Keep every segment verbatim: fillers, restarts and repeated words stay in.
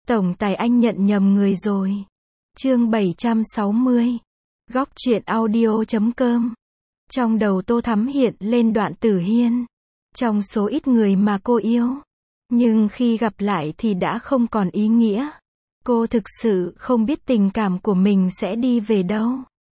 Tổng tài anh nhận nhầm người rồi. Chương bảy trăm sáu mươi. Góc truyện audio chấm com. Trong đầu Tô Thắm hiện lên Đoạn Tử Hiên. Trong số ít người mà cô yêu. Nhưng khi gặp lại thì đã không còn ý nghĩa. Cô thực sự không biết tình cảm của mình sẽ đi về đâu.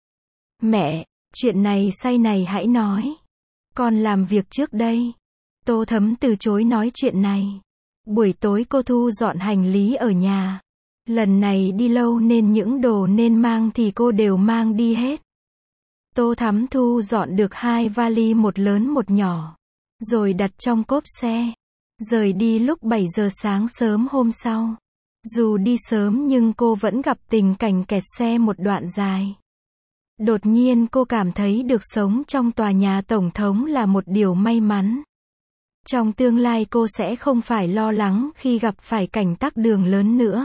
Mẹ, chuyện này sau này hãy nói. Con làm việc trước đây. Tô Thắm từ chối nói chuyện này. Buổi tối cô thu dọn hành lý ở nhà. Lần này đi lâu nên những đồ nên mang thì cô đều mang đi hết. Tô Thắm thu dọn được hai vali, một lớn một nhỏ. Rồi đặt trong cốp xe. Rời đi lúc bảy giờ sáng sớm hôm sau. Dù đi sớm nhưng cô vẫn gặp tình cảnh kẹt xe một đoạn dài. Đột nhiên cô cảm thấy được sống trong tòa nhà tổng thống là một điều may mắn. Trong tương lai cô sẽ không phải lo lắng khi gặp phải cảnh tắc đường lớn nữa.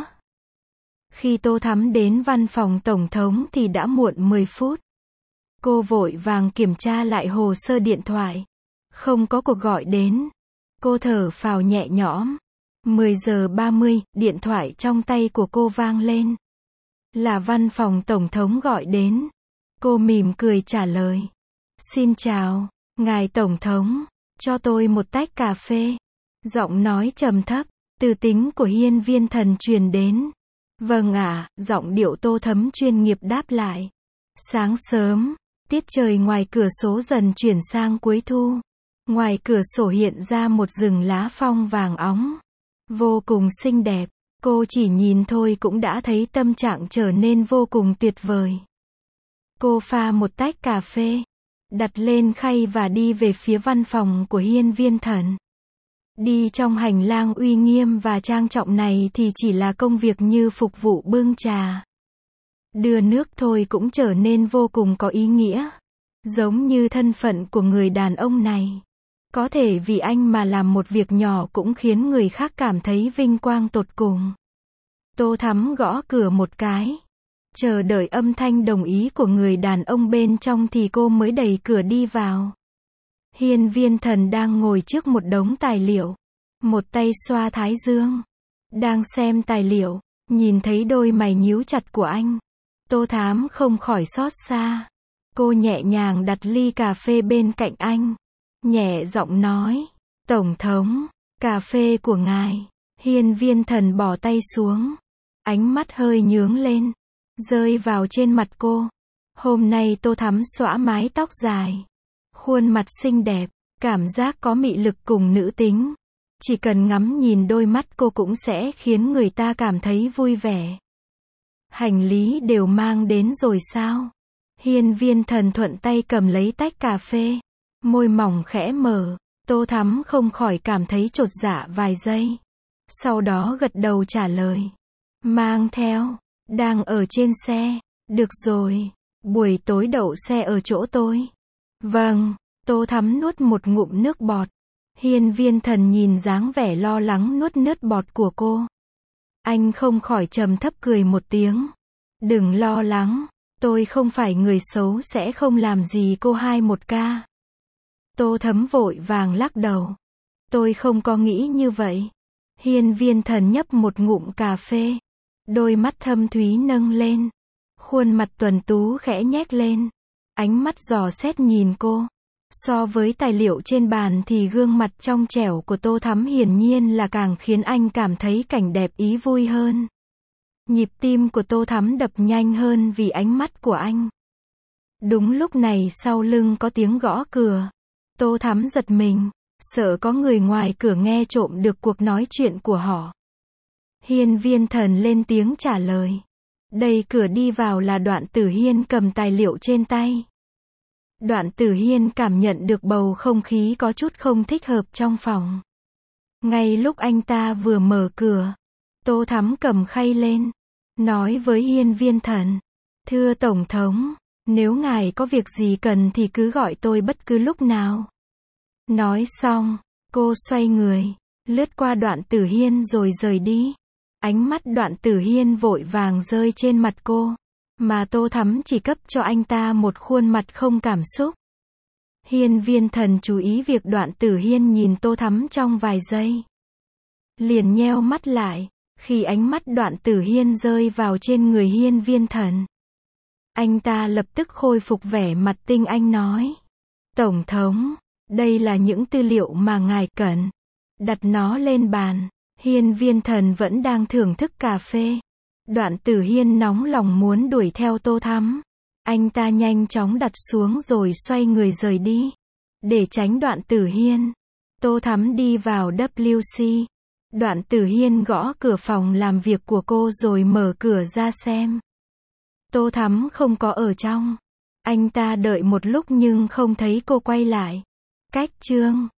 Khi Tô Thắm đến văn phòng tổng thống thì đã muộn mười phút. Cô vội vàng kiểm tra lại hồ sơ điện thoại. Không có cuộc gọi đến. Cô thở phào nhẹ nhõm. mười giờ ba mươi, điện thoại trong tay của cô vang lên. Là văn phòng tổng thống gọi đến. Cô mỉm cười trả lời. Xin chào, ngài tổng thống, cho tôi một tách cà phê. Giọng nói trầm thấp, từ tính của Hiên Viên Thần truyền đến. Vâng ạ, giọng điệu Tô Thắm chuyên nghiệp đáp lại. Sáng sớm, tiết trời ngoài cửa sổ dần chuyển sang cuối thu. Ngoài cửa sổ hiện ra một rừng lá phong vàng óng. Vô cùng xinh đẹp, cô chỉ nhìn thôi cũng đã thấy tâm trạng trở nên vô cùng tuyệt vời. Cô pha một tách cà phê, đặt lên khay và đi về phía văn phòng của Hiên Viên Thần. Đi trong hành lang uy nghiêm và trang trọng này thì chỉ là công việc như phục vụ bưng trà, đưa nước thôi cũng trở nên vô cùng có ý nghĩa. Giống như thân phận của người đàn ông này. Có thể vì anh mà làm một việc nhỏ cũng khiến người khác cảm thấy vinh quang tột cùng. Tô Thắm gõ cửa một cái. Chờ đợi âm thanh đồng ý của người đàn ông bên trong thì cô mới đẩy cửa đi vào. Hiên Viên Thần đang ngồi trước một đống tài liệu. Một tay xoa thái dương. Đang xem tài liệu. Nhìn thấy đôi mày nhíu chặt của anh. Tô Thắm không khỏi xót xa. Cô nhẹ nhàng đặt ly cà phê bên cạnh anh. Nhẹ giọng nói. Tổng thống, cà phê của ngài. Hiên Viên Thần bỏ tay xuống. Ánh mắt hơi nhướng lên. Rơi vào trên mặt cô. Hôm nay Tô Thắm xõa mái tóc dài. Khuôn mặt xinh đẹp. Cảm giác có mị lực cùng nữ tính. Chỉ cần ngắm nhìn đôi mắt cô cũng sẽ khiến người ta cảm thấy vui vẻ. Hành lý đều mang đến rồi sao? Hiên Viên Thần thuận tay cầm lấy tách cà phê. Môi mỏng khẽ mở. Tô Thắm không khỏi cảm thấy chột dạ vài giây. Sau đó gật đầu trả lời. Mang theo. Đang ở trên xe. Được rồi. Buổi tối đậu xe ở chỗ tôi. Vâng. Tô Thắm nuốt một ngụm nước bọt. Hiên Viên Thần nhìn dáng vẻ lo lắng nuốt nước bọt của cô. Anh không khỏi trầm thấp cười một tiếng. Đừng lo lắng. Tôi không phải người xấu, sẽ không làm gì cô hai một ca. Tô Thắm vội vàng lắc đầu. Tôi không có nghĩ như vậy. Hiên Viên Thần nhấp một ngụm cà phê. Đôi mắt thâm thúy nâng lên. Khuôn mặt tuấn tú khẽ nhếch lên. Ánh mắt dò xét nhìn cô. So với tài liệu trên bàn thì gương mặt trong trẻo của Tô Thắm hiển nhiên là càng khiến anh cảm thấy cảnh đẹp ý vui hơn. Nhịp tim của Tô Thắm đập nhanh hơn vì ánh mắt của anh. Đúng lúc này sau lưng có tiếng gõ cửa. Tô Thắm giật mình, sợ có người ngoài cửa nghe trộm được cuộc nói chuyện của họ. Hiên Viên Thần lên tiếng trả lời. Đẩy cửa đi vào là Đoạn Tử Hiên cầm tài liệu trên tay. Đoạn Tử Hiên cảm nhận được bầu không khí có chút không thích hợp trong phòng. Ngay lúc anh ta vừa mở cửa, Tô Thắm cầm khay lên, nói với Hiên Viên Thần. Thưa Tổng thống, nếu ngài có việc gì cần thì cứ gọi tôi bất cứ lúc nào. Nói xong, cô xoay người, lướt qua Đoạn Tử Hiên rồi rời đi. Ánh mắt Đoạn Tử Hiên vội vàng rơi trên mặt cô, mà Tô Thắm chỉ cấp cho anh ta một khuôn mặt không cảm xúc. Hiên Viên Thần chú ý việc Đoạn Tử Hiên nhìn Tô Thắm trong vài giây. Liền nheo mắt lại, Khi ánh mắt Đoạn Tử Hiên rơi vào trên người Hiên Viên Thần, anh ta lập tức khôi phục vẻ mặt tinh anh nói. Tổng thống, đây là những tư liệu mà ngài cần. Đặt nó lên bàn. Hiên Viên Thần vẫn đang thưởng thức cà phê. Đoạn Tử Hiên nóng lòng muốn đuổi theo Tô Thắm. Anh ta nhanh chóng đặt xuống rồi xoay người rời đi. Để tránh Đoạn Tử Hiên, Tô Thắm đi vào W C. Đoạn Tử Hiên gõ cửa phòng làm việc của cô rồi mở cửa ra xem. Tô Thắm không có ở trong. Anh ta đợi một lúc nhưng không thấy cô quay lại. Cách chương